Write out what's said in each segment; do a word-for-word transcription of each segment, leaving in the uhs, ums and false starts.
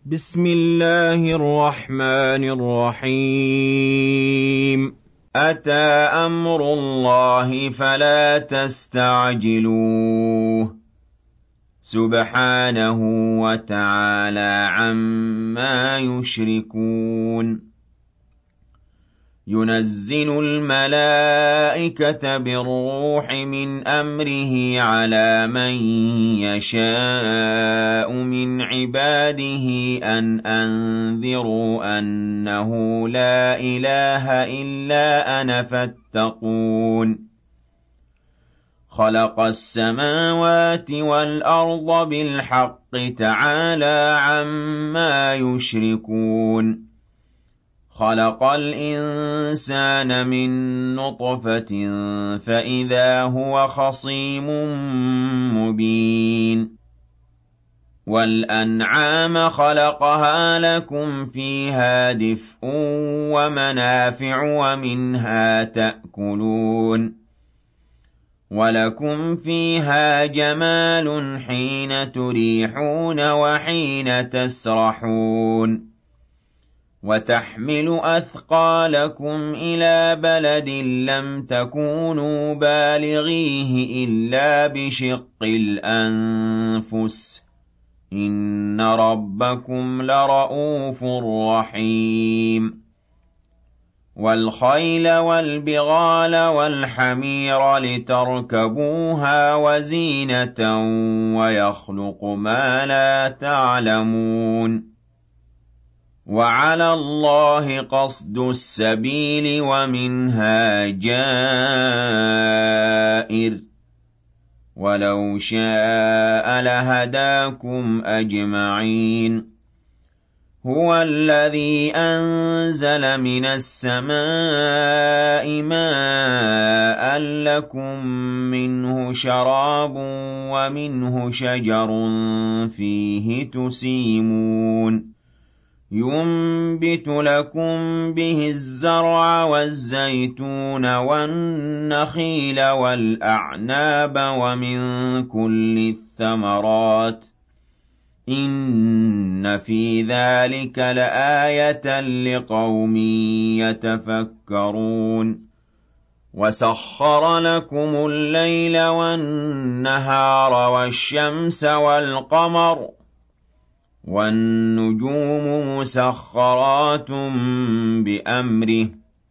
بسم الله الرحمن الرحيم أتى أمر الله فلا تستعجلوه سبحانه وتعالى عما يشركون ينزل الملائكة بالروح من أمره على من يشاء من عباده أن أنذروا أنه لا إله إلا أنا فاتقون خلق السماوات والأرض بالحق تعالى عما يشركون خلق الإنسان من نطفة فإذا هو خصيم مبين والأنعام خلقها لكم فيها دفء ومنافع ومنها تأكلون ولكم فيها جمال حين تريحون وحين تسرحون وتحمل أثقالكم إلى بلد لم تكونوا بالغيه إلا بشق الأنفس إن ربكم لرؤوف رحيم والخيل والبغال والحمير لتركبوها وزينة ويخلق ما لا تعلمون وعلى الله قصد السبيل ومنها جائر ولو شاء لهداكم أجمعين هو الذي أنزل من السماء ماء لكم منه شراب ومنه شجر فيه تسيمون ينبت لكم به الزرع والزيتون والنخيل والأعناب ومن كل الثمرات إن في ذلك لآية لقوم يتفكرون وسخر لكم الليل والنهار والشمس والقمر والنجوم مسخرات بأمره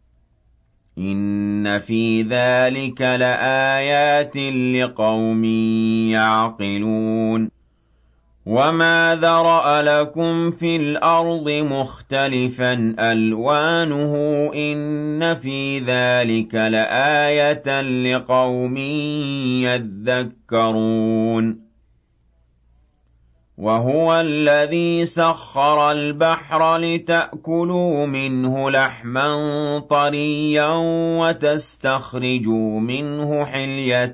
إن في ذلك لآيات لقوم يعقلون وما ذرأ لكم في الأرض مختلفا ألوانه إن في ذلك لآية لقوم يذكرون وهو الذي سخر البحر لتأكلوا منه لحما طريا وتستخرجوا منه حلية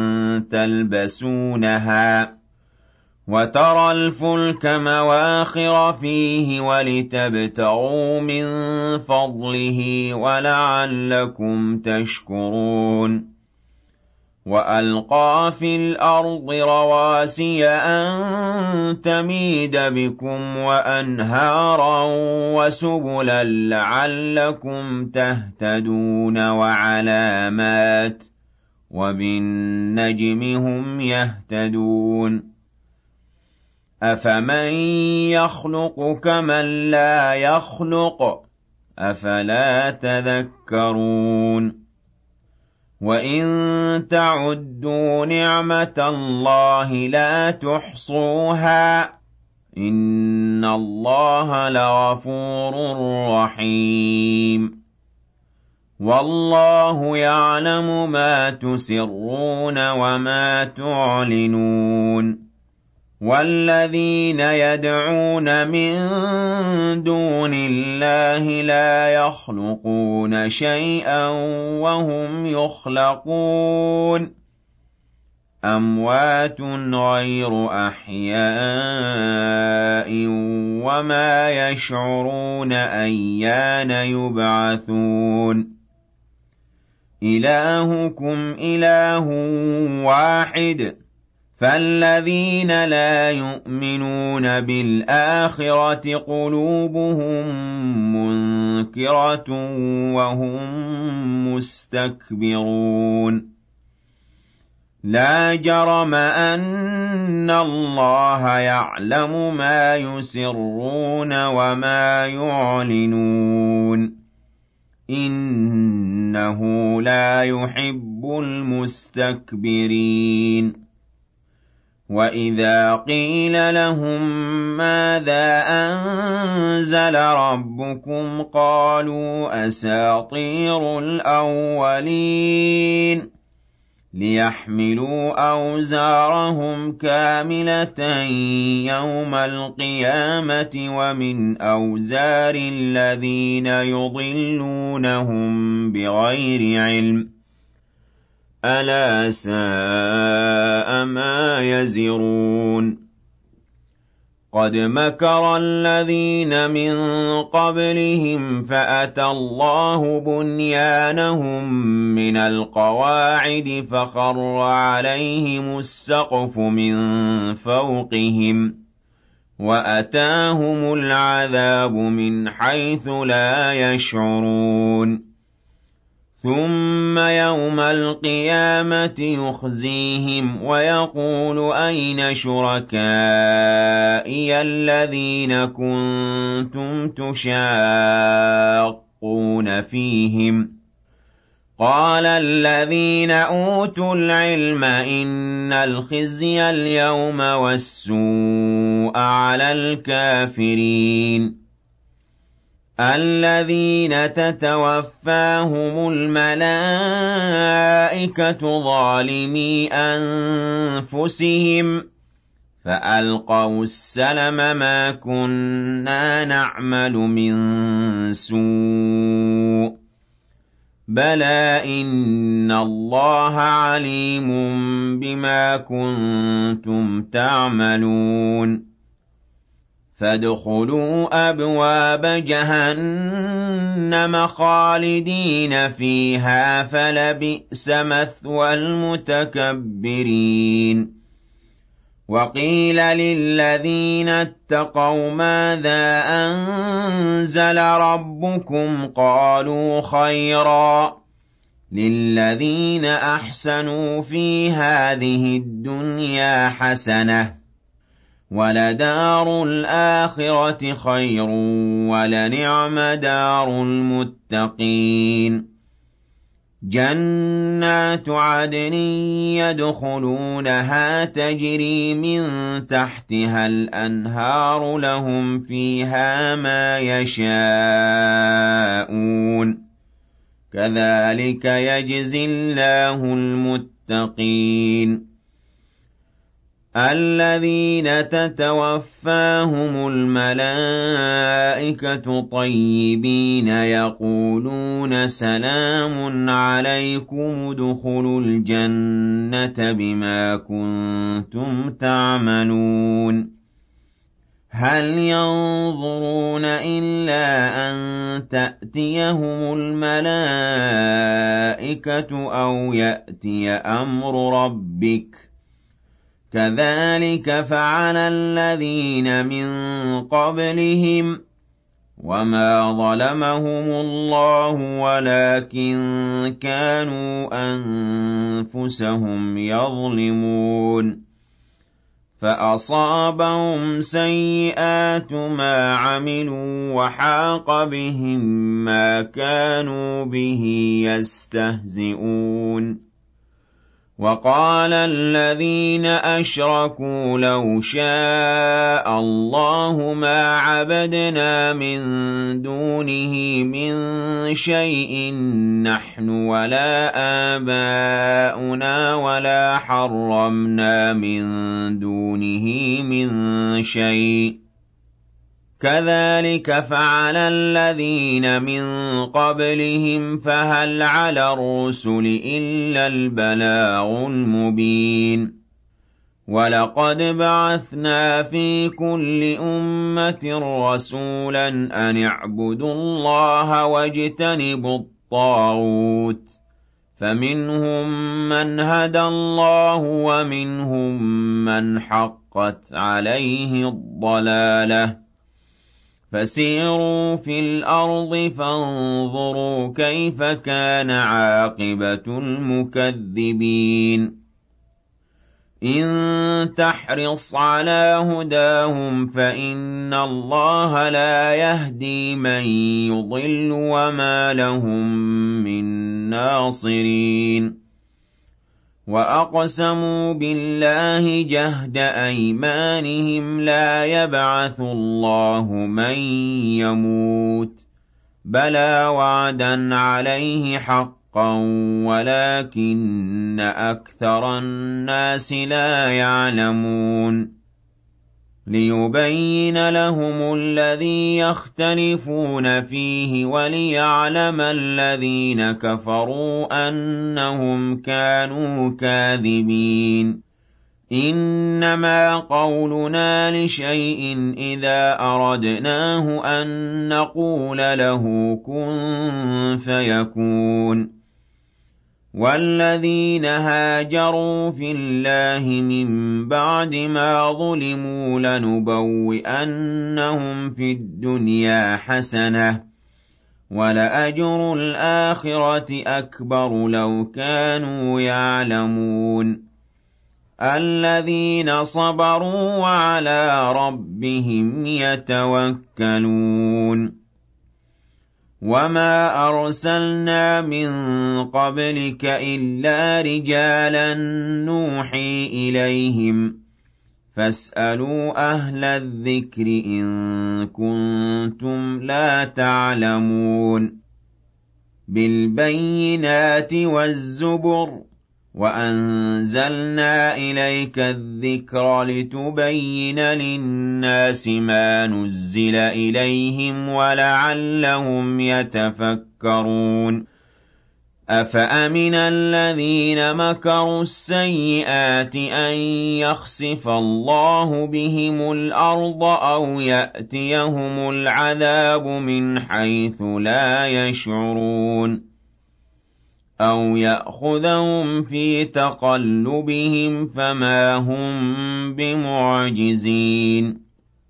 تلبسونها وترى الفلك مواخر فيه ولتبتغوا من فضله ولعلكم تشكرون وألقى في الأرض رواسي أن تميد بكم وأنهارا وسبلا لعلكم تهتدون وعلامات وبالنجم هم يهتدون أفمن يخلق كمن لا يخلق أفلا تذكرون وإن تعدوا نعمة الله لا تحصوها إن الله لغفور رحيم والله يعلم ما تسرون وما تعلنون والذين يدعون من دون الله لا يخلقون شيئا وهم يخلقون أموات غير أحياء وما يشعرون أيان يبعثون إلهكم إله واحد فالذين لا يؤمنون بالآخرة قلوبهم منكرة وهم مستكبرون لا جرم أن الله يعلم ما يسرون وما يعلنون إنه لا يحب المستكبرين وَإِذَا قِيلَ لَهُم مَّاذَا أَنزَلَ رَبُّكُمْ قَالُوا أَسَاطِيرُ الْأَوَّلِينَ لِيَحْمِلُوا أَوْزَارَهُمْ كَامِلَةً يَوْمَ الْقِيَامَةِ وَمِنْ أَوْزَارِ الَّذِينَ يُضِلُّونَهُم بِغَيْرِ عِلْمٍ أَلَا سَاءَ مَا يَزِرُونَ قَدْ مَكَرَ الَّذِينَ مِن قَبْلِهِمْ فَأَتَى اللَّهُ بُنْيَانَهُم مِّنَ الْقَوَاعِدِ فَخَرَّ عَلَيْهِمُ السَّقْفُ مِن فَوْقِهِمْ وَأَتَاهُمُ الْعَذَابُ مِنْ حَيْثُ لَا يَشْعُرُونَ ثُمَّ يَوْمَ الْقِيَامَةِ يُخْزِيهِمْ وَيَقُولُ أَيْنَ شُرَكَائِيَ الَّذِينَ كُنتُمْ تُشَاقُّونَ فِيهِمْ قَالَ الَّذِينَ أُوتُوا الْعِلْمَ إِنَّ الْخِزْيَ الْيَوْمَ وَالسُّوءَ عَلَى الْكَافِرِينَ الَّذِينَ تَتَوَفَّاهُمُ الْمَلَائِكَةُ ظَالِمِي أَنفُسِهِمْ فَأَلْقَوْا السَّلَمَ مَا كُنَّا نَعْمَلُ مِن سُوءٍ بَلَىٰ إِنَّ اللَّهَ عَلِيمٌ بِمَا كُنتُمْ تَعْمَلُونَ فَادْخُلُوا أَبْوَابَ جَهَنَّمَ خَالِدِينَ فِيهَا فَلَبِئْسَ مَثْوَى الْمُتَكَبِّرِينَ وَقِيلَ لِلَّذِينَ اتَّقَوْا مَاذَا أَنزَلَ رَبُّكُمْ قَالُوا خَيْرًا لِلَّذِينَ أَحْسَنُوا فِي هَٰذِهِ الدُّنْيَا حَسَنَةٌ وَلَدَارُ الْآخِرَةِ خَيْرٌ وَلَنِعْمَ دَارُ الْمُتَّقِينَ جَنَّاتُ عَدْنٍ يَدْخُلُونَهَا تَجْرِي مِن تَحْتِهَا الْأَنْهَارُ لَهُمْ فِيهَا مَا يَشَاءُونَ كَذَٰلِكَ يَجْزِي اللَّهُ الْمُتَّقِينَ الَّذِينَ تَتَوَفَّاهُمُ الْمَلَائِكَةُ طَيِّبِينَ يَقُولُونَ سَلَامٌ عَلَيْكُمُ ادْخُلُوا الْجَنَّةَ بِمَا كُنتُمْ تَعْمَلُونَ هَلْ يَنظُرُونَ إِلَّا أَن تَأْتِيَهُمُ الْمَلَائِكَةُ أَوْ يَأْتِيَ أَمْرُ رَبِّكَ كَذَٰلِكَ فَعَلَ الَّذِينَ مِن قَبْلِهِمْ وَمَا ظَلَمَهُمُ اللَّهُ وَلَٰكِن كَانُوا أَنفُسَهُمْ يَظْلِمُونَ فَأَصَابَهُمْ سَيِّئَاتُ مَا عَمِلُوا وَحَاقَ بِهِم مَّا كَانُوا بِهِ يَسْتَهْزِئُونَ وَقَالَ الَّذِينَ أَشْرَكُوا لَوْ شَاءَ اللَّهُ مَا عَبَدْنَا مِن دُونِهِ مِن شَيْءٍ نَّحْنُ وَلَا آبَاؤُنَا وَلَا حَرَّمْنَا مِن دُونِهِ مِن شَيْءٍ كَذَٰلِكَ فَعَلَ الَّذِينَ مِن قَبْلِهِمْ فَهَلْ عَلَى الرُّسُلِ إِلَّا الْبَلَاغُ الْمُبِينُ وَلَقَدْ بَعَثْنَا فِي كُلِّ أُمَّةٍ رَّسُولًا أَنِ اعْبُدُوا اللَّهَ وَاجْتَنِبُوا الطَّاغُوتَ فمنهم من هدى الله ومنهم من حقت عليه الضلالة فسيروا في الأرض فانظروا كيف كان عاقبة المكذبين إن تحرص على هداهم فإن الله لا يهدي من يضل وما لهم من ناصرين وأقسموا بالله جهد أيمانهم لا يبعث الله من يموت بلى وعدا عليه حقا ولكن أكثر الناس لا يعلمون ليبين لهم الذي يختلفون فيه وليعلم الذين كفروا أنهم كانوا كاذبين إنما قولنا لشيء إذا أردناه أن نقول له كن فيكون والذين هاجروا في الله من بعد ما ظلموا لنبوئنهم في الدنيا حسنة ولأجر الآخرة أكبر لو كانوا يعلمون الذين صبروا وعلى ربهم يتوكلون وما أرسلنا من قبلك إلا رجالا نوحي إليهم فاسألوا أهل الذكر إن كنتم لا تعلمون بالبينات والزبر وأنزلنا إليك الذكر لتبين للناس ما نزل إليهم ولعلهم يتفكرون أفأمن الذين مكروا السيئات أن يخسف الله بهم الأرض أو يأتيهم العذاب من حيث لا يشعرون أو يأخذهم في تقلبهم فما هم بمعجزين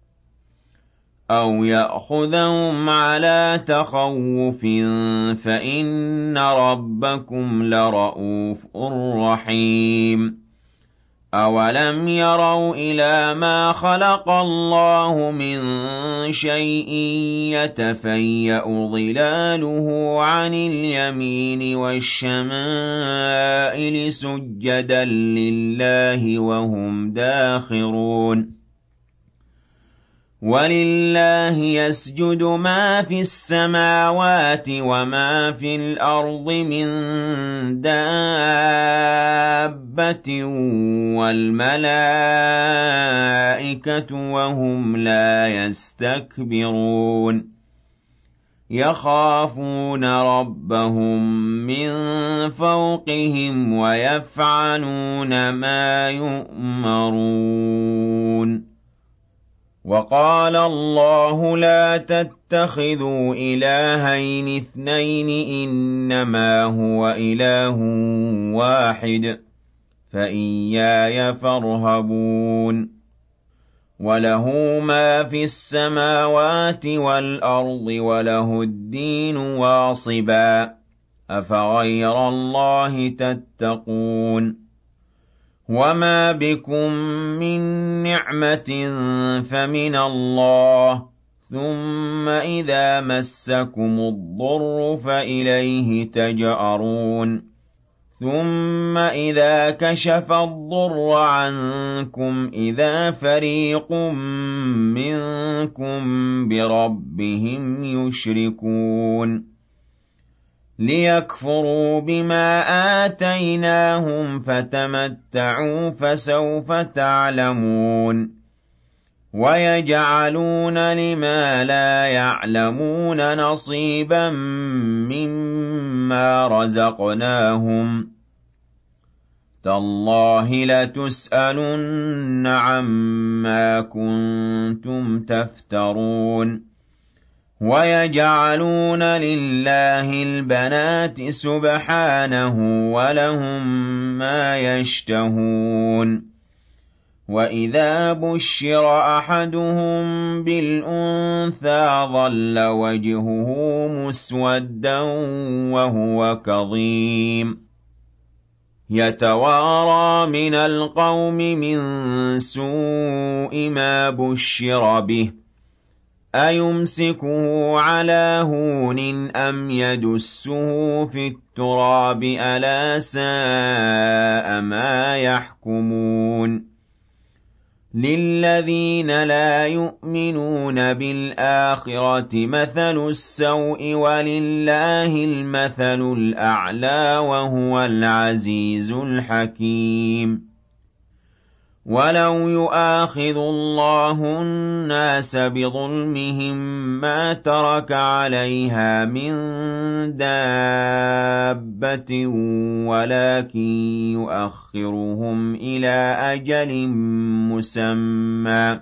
أو يأخذهم على تخوف فإن ربكم لرءوف رحيم أولم يروا إلى ما خلق الله من شيء يتفيأ ظلاله عن اليمين والشمائل سجدا لله وهم داخرون ولله يسجد ما في السماوات وما في الأرض من دابة والملائكة وهم لا يستكبرون يخافون ربهم من فوقهم ويفعلون ما يؤمرون وقال الله لا تتخذوا إلهين اثنين إنما هو إله واحد فإياي فارهبون وله ما في السماوات والأرض وله الدين واصبا أفغير الله تتقون وما بكم من نعمة فمن الله ثم إذا مسكم الضر فإليه تجأرون ثم إذا كشف الضر عنكم إذا فريق منكم بربهم يشركون ليكفروا بما آتيناهم فتمتعوا فسوف تعلمون ويجعلون لما لا يعلمون نصيبا مما رزقناهم تالله لتسألن عما كنتم تفترون وَيَجْعَلُونَ لِلَّهِ الْبَنَاتِ سُبْحَانَهُ وَلَهُم مَّا يَشْتَهُونَ وَإِذَا بُشِّرَ أَحَدُهُم بِالْأُنثَىٰ ظَلَّ وَجْهُهُ مُسْوَدًّا وَهُوَ كَظِيمٌ يَتَوَارَىٰ مِنَ الْقَوْمِ مِن سُوءِ مَا بُشِّرَ بِهِ أَيُمْسِكُهُ عَلَىٰ هُونٍ أَمْ يَدُسُّهُ فِي التُّرَابِ ۗ أَلَا سَاءَ مَا يَحْكُمُونَ لِلَّذِينَ لَا يُؤْمِنُونَ بِالْآخِرَةِ مَثَلُ السَّوْءِ ۖ وَلِلَّهِ الْمَثَلُ الْأَعْلَىٰ ۚ وَهُوَ الْعَزِيزُ الْحَكِيمُ وَلَوْ يُؤَاخِذُ اللَّهُ النَّاسَ بِظُلْمِهِم مَّا تَرَكَ عَلَيْهَا مِن دَابَّةٍ وَلَٰكِن يُؤَخِّرُهُمْ إِلَىٰ أَجَلٍ مُّسَمًّى ۖ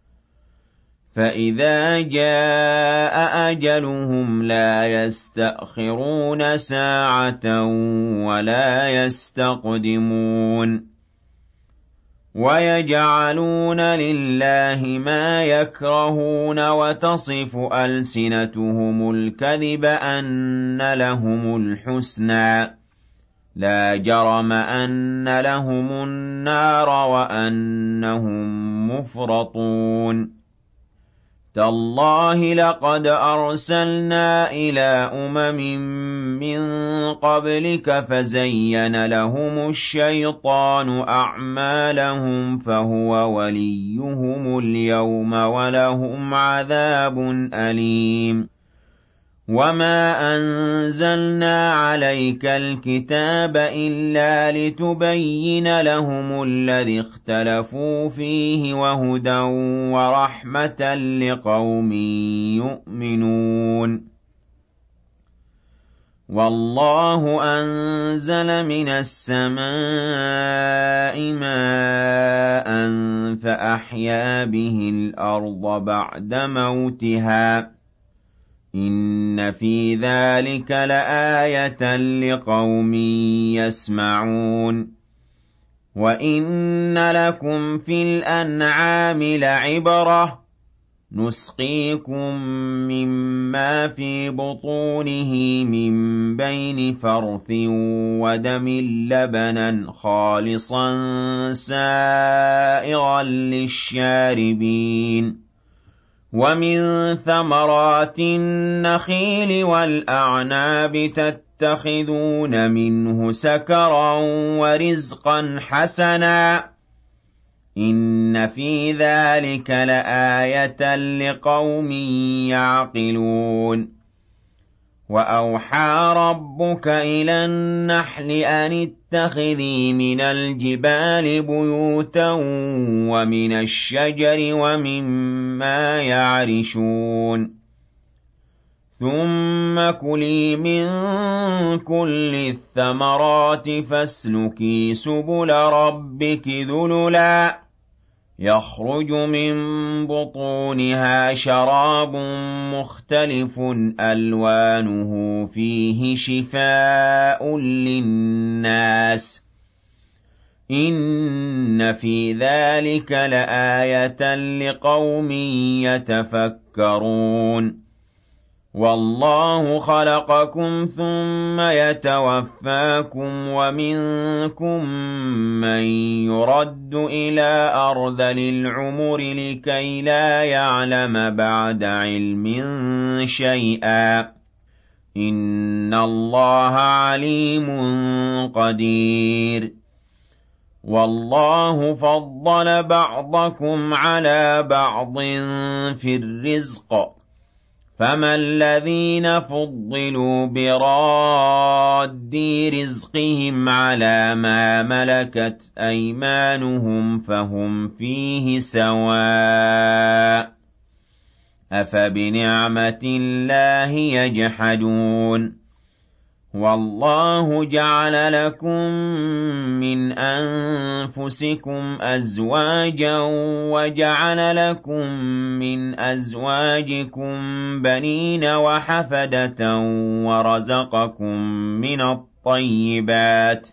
فَإِذَا جَاءَ أَجَلُهُمْ لَا يَسْتَأْخِرُونَ سَاعَةً وَلَا يَسْتَقْدِمُونَ وَيَجْعَلُونَ لِلَّهِ مَا يَكْرَهُونَ وَتَصِفُ أَلْسِنَتُهُمُ الْكَذِبَ أَنَّ لَهُمُ الْحُسْنَىٰ ۖ لَا جَرَمَ أَنَّ لَهُمُ النَّارَ وَأَنَّهُم مُّفْرَطُونَ تَاللَّهِ لَقَدْ أَرْسَلْنَا إِلَىٰ أُمَمٍ مِّن قَبْلِكَ فَزَيَّنَ لَهُمُ الشَّيْطَانُ أَعْمَالَهُمْ فَهُوَ وَلِيُّهُمُ الْيَوْمَ وَلَهُمْ عَذَابٌ أَلِيمٌ وَمَا أَنزَلْنَا عَلَيْكَ الْكِتَابَ إِلَّا لِتُبَيِّنَ لَهُمُ الَّذِي اخْتَلَفُوا فِيهِ وَهُدًى وَرَحْمَةً لِّقَوْمٍ يُؤْمِنُونَ وَاللَّهُ أَنزَلَ مِنَ السَّمَاءِ مَاءً فَأَحْيَا بِهِ الْأَرْضَ بَعْدَ مَوْتِهَا ۚ إِنَّ فِي ذَٰلِكَ لَآيَةً لِّقَوْمٍ يَسْمَعُونَ وَإِنَّ لَكُمْ فِي الْأَنْعَامِ لَعِبْرَةً ۖ نُّسْقِيكُم مِّمَّا فِي بُطُونِهِ مِن بَيْنِ فَرْثٍ وَدَمٍ لَّبَنًا خَالِصًا سَائِغًا لِّلشَّارِبِينَ وَمِن ثَمَرَاتِ النَّخِيلِ وَالْأَعْنَابِ تَتَّخِذُونَ مِنْهُ سَكَرًا وَرِزْقًا حَسَنًا ۗ إِنَّ فِي ذَٰلِكَ لَآيَةً لِّقَوْمٍ يَعْقِلُونَ وَأَوْحَىٰ رَبُّكَ إِلَى النَّحْلِ أَنِ اتَّخِذِي مِنَ الْجِبَالِ بُيُوتًا وَمِنَ الشَّجَرِ وَمِمَّا يَعْرِشُونَ ثُمَّ كُلِي مِن كُلِّ الثَّمَرَاتِ فَاسْلُكِي سُبُلَ رَبِّكِ ذُلُلًا يَخْرُجُ مِن بُطُونِهَا شَرَابٌ مُّخْتَلِفٌ أَلْوَانُهُ فِيهِ شِفَاءٌ لِّلنَّاسِ ۗ إِنَّ فِي ذَٰلِكَ لَآيَةً لِّقَوْمٍ يَتَفَكَّرُونَ وَاللَّهُ خَلَقَكُمْ ثُمَّ يَتَوَفَّاكُمْ ۖ وَمِنكُم مَّن يُرَدُّ إِلَىٰ أَرْذَلِ الْعُمُرِ لِكَيْ لَا يَعْلَمَ بَعْدَ عِلْمٍ شَيْئًا ۚ إِنَّ اللَّهَ عَلِيمٌ قَدِيرٌ وَاللَّهُ فَضَّلَ بَعْضَكُمْ عَلَىٰ بَعْضٍ فِي الرِّزْقِ ۚ فَمَا الَّذِينَ فُضِّلُوا بِرَادِّي رِزْقِهِمْ عَلَىٰ مَا مَلَكَتْ أَيْمَانُهُمْ فَهُمْ فِيهِ سَوَاءٌ ۚ أَفَبِنِعْمَةِ اللَّهِ يَجْحَدُونَ وَاللَّهُ جَعَلَ لَكُم مِّنْ أَنفُسِكُمْ أَزْوَاجًا وَجَعَلَ لَكُم مِّنْ أَزْوَاجِكُم بَنِينَ وَحَفَدَةً وَرَزَقَكُم مِّنَ الطَّيِّبَاتِ ۚ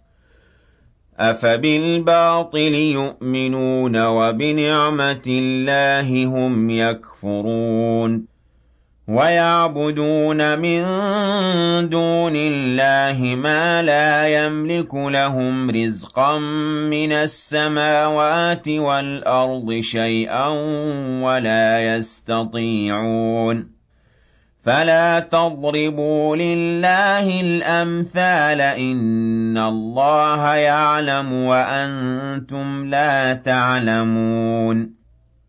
أَفَبِالْبَاطِلِ يُؤْمِنُونَ وَبِنِعْمَةِ اللَّهِ هُمْ يَكْفُرُونَ وَيَعْبُدُونَ مِن دُونِ اللَّهِ مَا لَا يَمْلِكُ لَهُمْ رِزْقًا مِّنَ السَّمَاوَاتِ وَالْأَرْضِ شَيْئًا وَلَا يَسْتَطِيعُونَ فَلَا تَضْرِبُوا لِلَّهِ الْأَمْثَالَ ۚ إِنَّ اللَّهَ يَعْلَمُ وَأَنتُمْ لَا تَعْلَمُونَ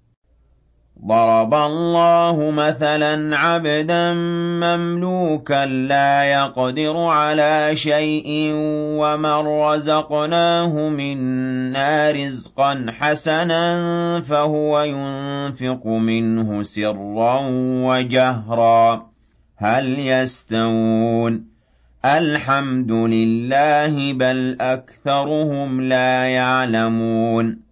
ضَرَبَ اللَّهُ مَثَلًا عَبْدًا مَّمْلُوكًا لَّا يَقْدِرُ عَلَىٰ شَيْءٍ وَمَن رَّزَقْنَاهُ مِنَّا رِزْقًا حَسَنًا فَهُوَ يُنفِقُ مِنْهُ سِرًّا وَجَهْرًا هَلْ يَسْتَوُونَ ۚ الْحَمْدُ لِلَّهِ ۚ بَلْ أَكْثَرُهُمْ لَا يَعْلَمُونَ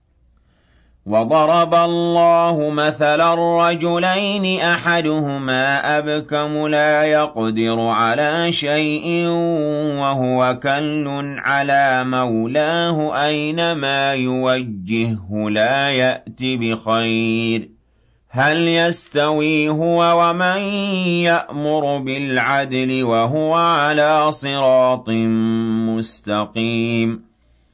وَضَرَبَ اللَّهُ مَثَلًا رَّجُلَيْنِ أَحَدُهُمَا أَبْكَمُ لَا يَقْدِرُ عَلَىٰ شَيْءٍ وَهُوَ كَلٌّ عَلَىٰ مَوْلَاهُ أَيْنَمَا يُوَجِّههُّ لَا يَأْتِ بِخَيْرٍ هَلْ يَسْتَوِي هُوَ وَمَن يَأْمُرُ بِالْعَدْلِ وَهُوَ عَلَىٰ صِرَاطٍ مُّسْتَقِيمٍ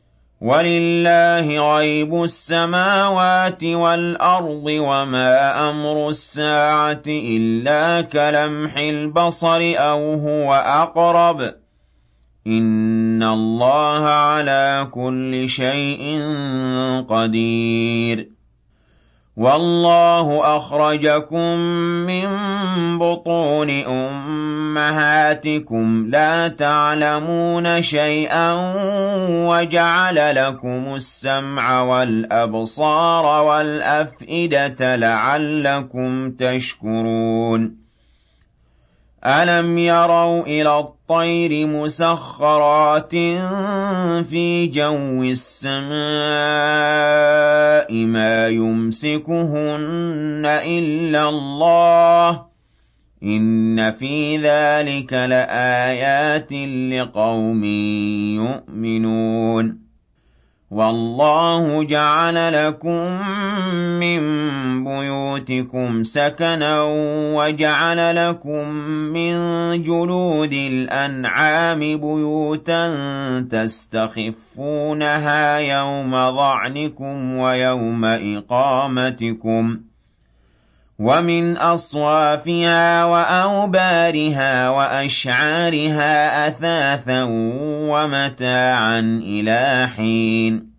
وَلِلَّهِ غَيْبُ السَّمَاوَاتِ وَالْأَرْضِ ۚ وَمَا أَمْرُ السَّاعَةِ إِلَّا كَلَمْحِ الْبَصَرِ أَوْ هُوَ أَقْرَبُ ۚ إِنَّ اللَّهَ عَلَىٰ كُلِّ شَيْءٍ قَدِيرٌ وَاللَّهُ أَخْرَجَكُم مِّن بُطُونِ أُمَّهَاتِكُمْ لَا تَعْلَمُونَ شَيْئًا وَجَعَلَ لَكُمُ السَّمْعَ وَالْأَبْصَارَ وَالْأَفْئِدَةَ لَعَلَّكُمْ تَشْكُرُونَ أَلَمْ يَرَوْا إِلَى الطَّيْرِ مُسَخَّرَاتٍ فِي جَوِّ السَّمَاءِ مَا يُمْسِكُهُنَّ إِلَّا اللَّهُ ۗ إِنَّ فِي ذَٰلِكَ لَآيَاتٍ لِّقَوْمٍ يُؤْمِنُونَ وَاللَّهُ جَعَلَ لَكُم مِّن بُيُوتِكُمْ سَكَنًا وَجَعَلَ لَكُم مِّن جُلُودِ الْأَنْعَامِ بُيُوتًا تَسْتَخِفُّونَهَا يَوْمَ ظَعْنِكُمْ وَيَوْمَ إِقَامَتِكُمْ ۖ وَمِنْ أَصْوَافِهَا وَأَوْبَارِهَا وَأَشْعَارِهَا أَثَاثًا وَمَتَاعًا إِلَىٰ حِينٍ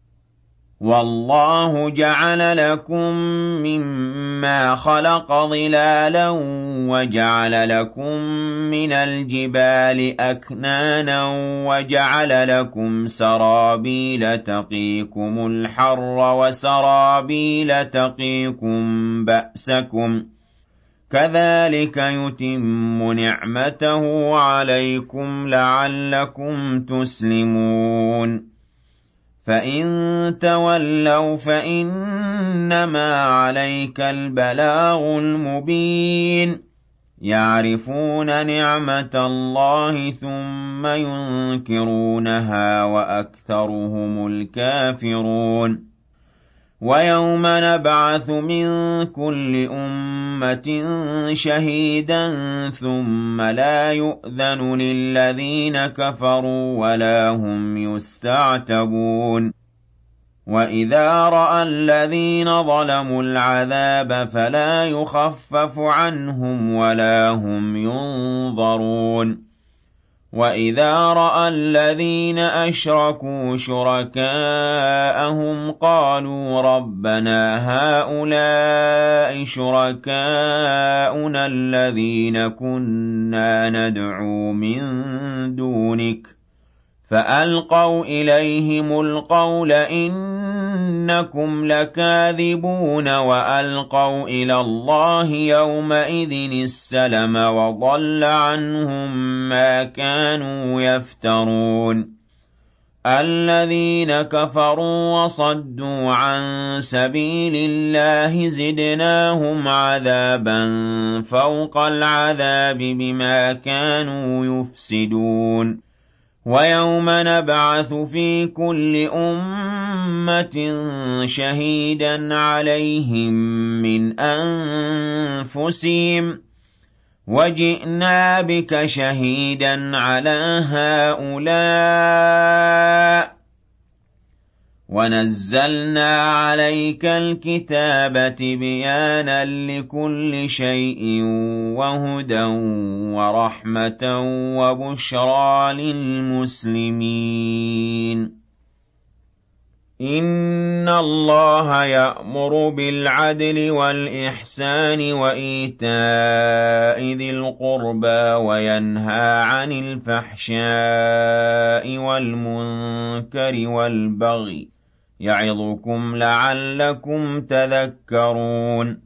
وَاللَّهُ جَعَلَ لَكُم مِّمَّا خَلَقَ ظِلَالًا وَجَعَلَ لَكُم مِّنَ الْجِبَالِ أَكْنَانًا وَجَعَلَ لَكُمْ سَرَابِيلَ تَقِيكُمُ الْحَرَّ وَسَرَابِيلَ تَقِيكُم بَأْسَكُمْ ۚ كَذَٰلِكَ يُتِمُّ نِعْمَتَهُ عَلَيْكُمْ لَعَلَّكُمْ تُسْلِمُونَ فَإِن تَوَلَّوْا فَإِنَّمَا عَلَيْكَ الْبَلَاغُ الْمُبِينُ يَعْرِفُونَ نِعْمَتَ اللَّهِ ثُمَّ يُنكِرُونَهَا وَأَكْثَرُهُمُ الْكَافِرُونَ وَيَوْمَ نَبْعَثُ مِن كُلِّ أُمَّةٍ شَهِيدًا ثُمَّ لَا يُؤْذَنُ لِلَّذِينَ كَفَرُوا وَلَا هُمْ يُسْتَعْتَبُونَ وَإِذَا رَأَى الَّذِينَ ظَلَمُوا الْعَذَابَ فَلَا يُخَفَّفُ عَنْهُمْ وَلَا هُمْ يُنظَرُونَ وَإِذَا رَأَى الَّذِينَ أَشْرَكُوا شُرَكَاءَهُمْ قَالُوا رَبَّنَا هَٰؤُلَاءِ شُرَكَاؤُنَا الَّذِينَ كُنَّا نَدْعُو مِن دُونِكَ فَأَلْقَوْا إِلَيْهِمُ الْقَوْلَ إِنَّ إنكم لكاذبون وألقوا إلى الله يومئذ السلم وضل عنهم ما كانوا يفترون الذين كفروا وصدوا عن سبيل الله زدناهم عذابا فوق العذاب بما كانوا يفسدون ويوم نبعث في كل أمة شهيدا عليهم من أنفسهم وجئنا بك شهيدا على هؤلاء ونزلنا عليك الكتاب بيانا لكل شيء وهدى ورحمة وبشرى للمسلمين إن الله يأمر بالعدل والإحسان وإيتاء ذي القربى وينهى عن الفحشاء والمنكر والبغي يعظكم لعلكم تذكرون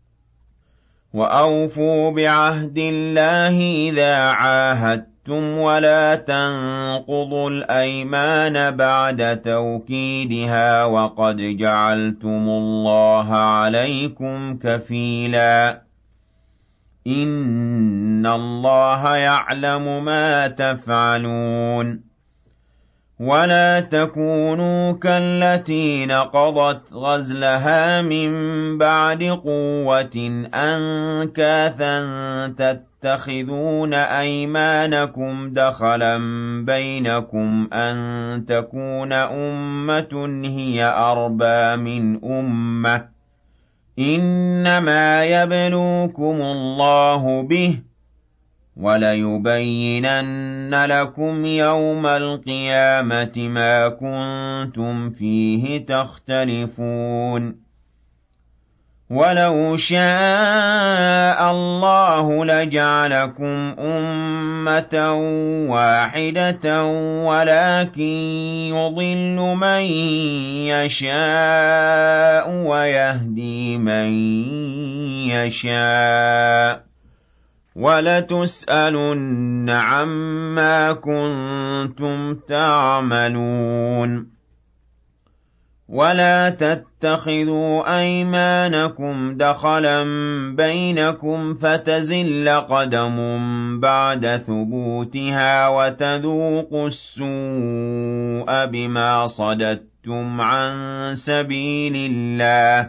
وأوفوا بعهد الله إذا عاهدتم ولا تنقضوا الأيمان بعد توكيدها وقد جعلتم الله عليكم كفيلا إن الله يعلم ما تفعلون ولا تكونوا كالتي نقضت غزلها من بعد قوة أنكاثا تتخذون أيمانكم دخلا بينكم أن تكون أمة هي أربى من أمة إنما يبلوكم الله به وليبينن لكم يوم القيامة ما كنتم فيه تختلفون ولو شاء الله لجعلكم أمة واحدة ولكن يضل من يشاء ويهدي من يشاء وَلَتُسْأَلُنَّ عَمَّا كُنتُمْ تَعْمَلُونَ وَلَا تَتَّخِذُوا أَيْمَانَكُمْ دَخَلًا بَيْنَكُمْ فَتَزِلَّ قَدَمٌ بَعْدَ ثُبُوتِهَا وَتَذُوقُوا السُّوءَ بِمَا صَدَدتُّمْ عَن سَبِيلِ اللَّهِ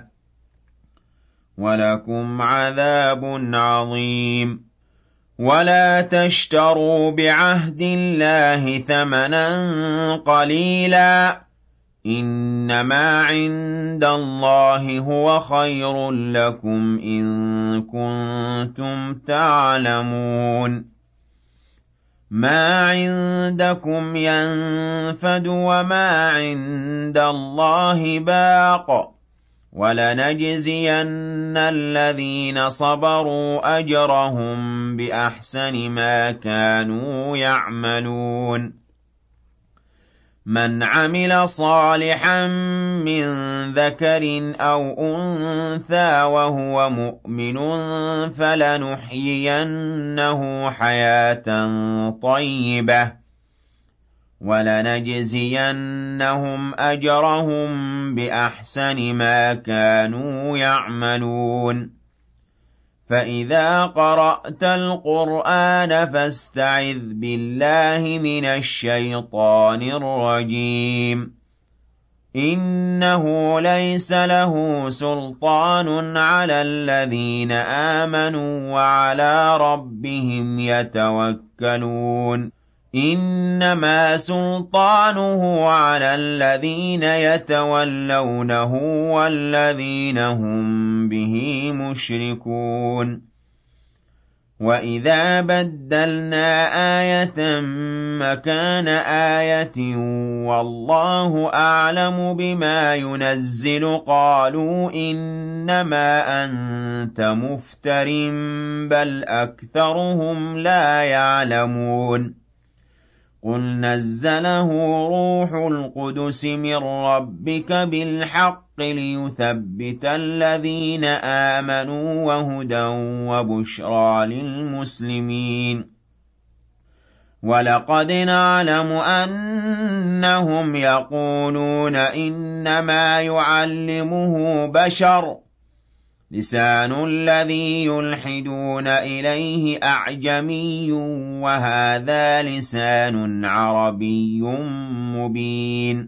وَلَكُمْ عَذَابٌ عَظِيمٌ وَلَا تَشْتَرُوا بِعَهْدِ اللَّهِ ثَمَنًا قَلِيلًا إِنَّمَا عِندَ اللَّهِ هُوَ خَيْرٌ لَّكُمْ إِن كُنتُمْ تَعْلَمُونَ مَا عِندَكُمْ يَنفَدُ وَمَا عِندَ اللَّهِ بَاقٍ وَلَنَجْزِيَنَّ الَّذِينَ صَبَرُوا أَجْرَهُم بِأَحْسَنِ مَا كَانُوا يَعْمَلُونَ مَنْ عَمِلَ صَالِحًا مِّن ذَكَرٍ أَوْ أُنثَىٰ وَهُوَ مُؤْمِنٌ فَلَنُحْيِيَنَّهُ حَيَاةً طَيِّبَةً وَلَنَجْزِيَنَّهُمْ أَجْرَهُم بِأَحْسَنِ مَا كَانُوا يَعْمَلُونَ فَإِذَا قَرَأْتَ الْقُرْآنَ فَاسْتَعِذْ بِاللَّهِ مِنَ الشَّيْطَانِ الرَّجِيمِ إِنَّهُ لَيْسَ لَهُ سُلْطَانٌ عَلَى الَّذِينَ آمَنُوا وَعَلَىٰ رَبِّهِمْ يَتَوَكَّلُونَ إِنَّمَا سُلْطَانُهُ عَلَى الَّذِينَ يَتَوَلَّوْنَهُ وَالَّذِينَ هُم بِهِ مُشْرِكُونَ وَإِذَا بَدَّلْنَا آيَةً مَّكَانَ آيَةٍ وَاللَّهُ أَعْلَمُ بِمَا يُنَزِّلُ قَالُوا إِنَّمَا أَنتَ مُفْتَرٍ بَلْ أَكْثَرُهُمْ لَا يَعْلَمُونَ قُلْ نَزَّلَهُ رُوحُ الْقُدُسِ مِنْ رَبِّكَ بِالْحَقِّ لِيُثَبِّتَ الَّذِينَ آمَنُوا وَهُدًى وَبُشْرَى لِلْمُسْلِمِينَ وَلَقَدْ نَعْلَمُ أَنَّهُمْ يَقُولُونَ إِنَّمَا يُعَلِّمُهُ بَشَرٌ لِسَانُ الَّذِي يُلْحِدُونَ إِلَيْهِ أَعْجَمِيٌّ وَهَذَا لِسَانٌ عَرَبِيٌّ مُبِينٌ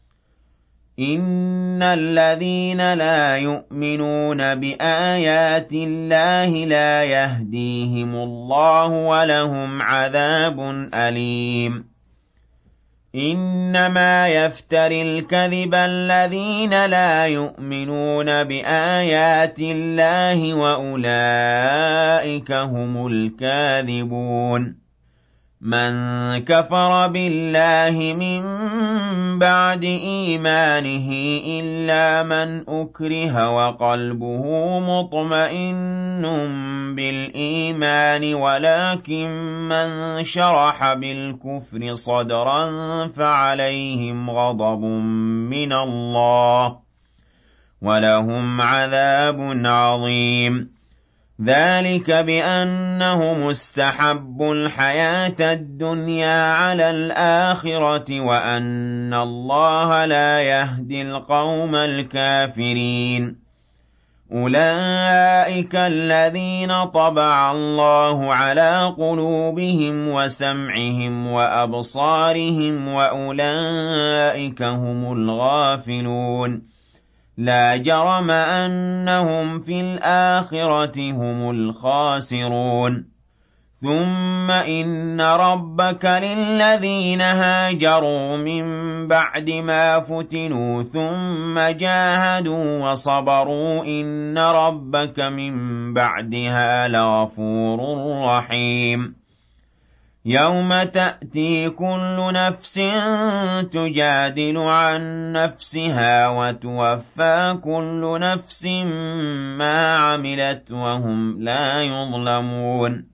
إِنَّ الَّذِينَ لَا يُؤْمِنُونَ بِآيَاتِ اللَّهِ لَا يَهْدِيهِمُ اللَّهُ وَلَهُمْ عَذَابٌ أَلِيمٌ إِنَّمَا يَفْتَرِي الْكَذِبَ الَّذِينَ لَا يُؤْمِنُونَ بِآيَاتِ اللَّهِ وَأُولَئِكَ هُمُ الْكَاذِبُونَ مَنْ كَفَرَ بِاللَّهِ مِنْ بَعْدِ إِيمَانِهِ إِلَّا مَنْ أُكْرِهَ وَقَلْبُهُ مُطْمَئِنٌّ بِالْإِيمَانِ وَلَكِنْ مَنْ شَرَحَ بِالْكُفْرِ صَدْرًا فَعَلَيْهِمْ غَضَبٌ مِنَ اللَّهِ وَلَهُمْ عَذَابٌ عَظِيمٌ ذَلِكَ بِأَنَّهُمُ اسْتَحَبُّوا الْحَيَاةَ الدُّنْيَا عَلَى الْآخِرَةِ وَأَنَّ اللَّهَ لَا يَهْدِي الْقَوْمَ الْكَافِرِينَ أُولَئِكَ الَّذِينَ طَبَعَ اللَّهُ عَلَى قُلُوبِهِمْ وَسَمْعِهِمْ وَأَبْصَارِهِمْ وَأُولَئِكَ هُمُ الْغَافِلُونَ لا جرم أنهم في الآخرة هم الخاسرون ثم إن ربك للذين هاجروا من بعد ما فتنوا ثم جاهدوا وصبروا إن ربك من بعدها لغفور رحيم يوم تأتي كل نفس تجادل عن نفسها وتوفى كل نفس ما عملت وهم لا يظلمون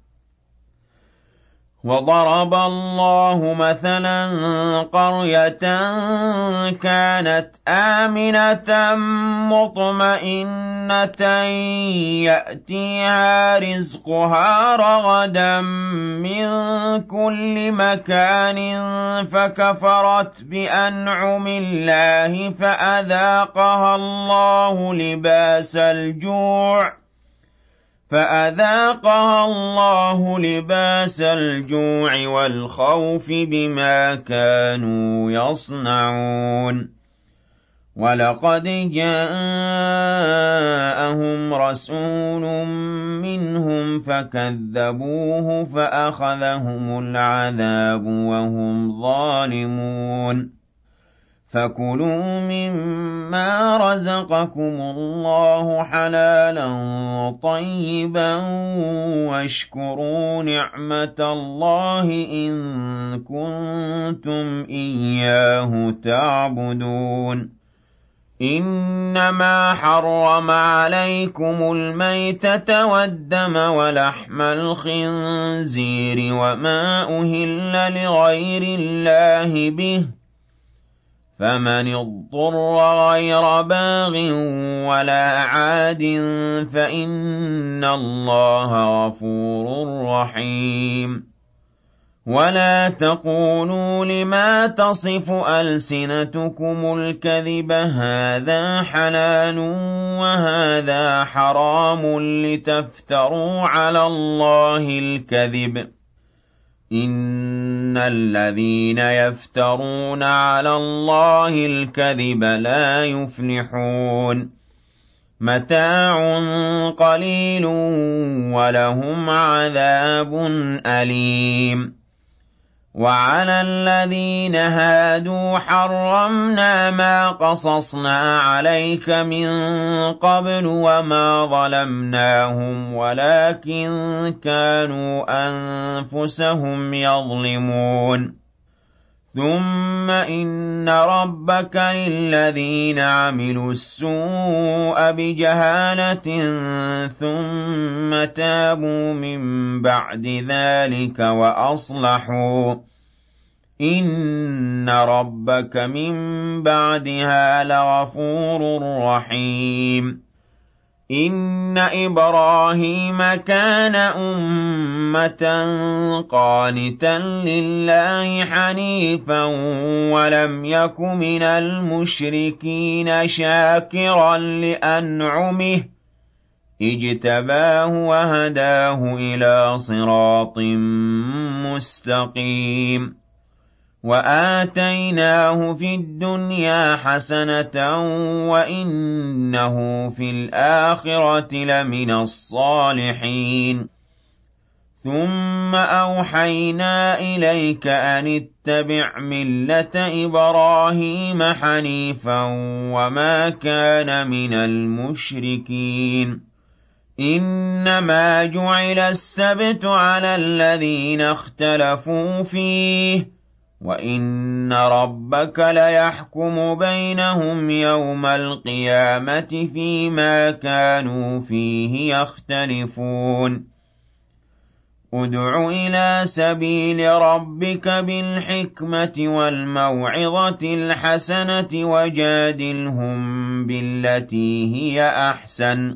وضرب الله مثلا قرية كانت آمنة مطمئنة يأتيها رزقها رغدا من كل مكان فكفرت بأنعم الله فأذاقها الله لباس الجوع فأذاقها الله لباس الجوع والخوف بما كانوا يصنعون ولقد جاءهم رسول منهم فكذبوه فأخذهم العذاب وهم ظالمون فكلوا مما رزقكم الله حلالا طيبا واشكروا نعمة الله إن كنتم إياه تعبدون إنما حرم عليكم الميتة والدم ولحم الخنزير وما أهل لغير الله به فمن اضطر غير باغ ولا عاد فإن الله غفور رحيم ولا تقولوا لما تصف ألسنتكم الكذب هذا حلال وهذا حرام لتفتروا على الله الكذب إن الذين يفترون على الله الكذب لا يفلحون متاع قليل ولهم عذاب أليم وعلى الذين هادوا حرمنا ما قصصنا عليك من قبل وما ظلمناهم ولكن كانوا أنفسهم يظلمون ثم إن ربك للذين عملوا السوء بجهالة ثم تابوا من بعد ذلك وأصلحوا إِنَّ رَبَّكَ مِن بَعْدِهَا لَغَفُورٌ رَّحِيمٌ إِنَّ إِبْرَاهِيمَ كَانَ أُمَّةً قَانِتًا لِّلَّهِ حَنِيفًا وَلَمْ يَكُ مِنَ الْمُشْرِكِينَ شَاكِرًا لِّأَنْعُمِهِ اجْتَبَاهُ وَهَدَاهُ إِلَىٰ صِرَاطٍ مُّسْتَقِيمٍ وَآتَيْنَاهُ فِي الدُّنْيَا حَسَنَةً وَإِنَّهُ فِي الْآخِرَةِ لَمِنَ الصَّالِحِينَ ثُمَّ أَوْحَيْنَا إِلَيْكَ أَنِ اتَّبِعْ مِلَّةَ إِبْرَاهِيمَ حَنِيفًا وَمَا كَانَ مِنَ الْمُشْرِكِينَ إِنَّمَا جُعِلَ السَّبْتُ عَلَى الَّذِينَ اخْتَلَفُوا فِيهِ وَإِنَّ رَبَّكَ لَيَحْكُمُ بَيْنَهُمْ يَوْمَ الْقِيَامَةِ فِيمَا كَانُوا فِيهِ يَخْتَلِفُونَ ادْعُ إِلَىٰ سَبِيلِ رَبِّكَ بِالْحِكْمَةِ وَالْمَوْعِظَةِ الْحَسَنَةِ وَجَادِلْهُم بِالَّتِي هِيَ أَحْسَنُ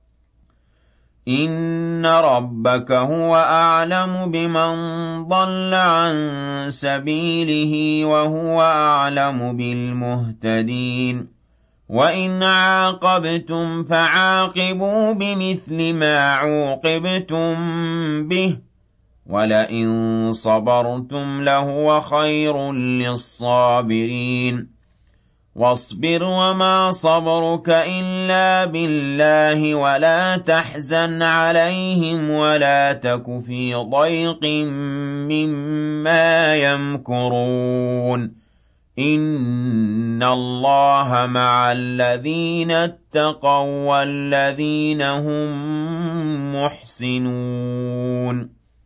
إِنَّ رَبَّكَ هُوَ أَعْلَمُ بِمَن ضَلَّ عَن سَبِيلِهِ وَهُوَ أَعْلَمُ بِالْمُهْتَدِينَ وَإِنْ عَاقَبْتُمْ فَعَاقِبُوا بِمِثْلِ مَا عُوقِبْتُم بِهِ وَلَئِن صَبَرْتُمْ لَهُوَ خَيْرٌ لِّلصَّابِرِينَ وَاصْبِرْ وَمَا صَبْرُكَ إِلَّا بِاللَّهِ وَلَا تَحْزَنْ عَلَيْهِمْ وَلَا تَكُ فِي ضَيْقٍ مِّمَّا يَمْكُرُونَ إِنَّ اللَّهَ مَعَ الَّذِينَ اتَّقَوا وَّالَّذِينَ هُم مُّحْسِنُونَ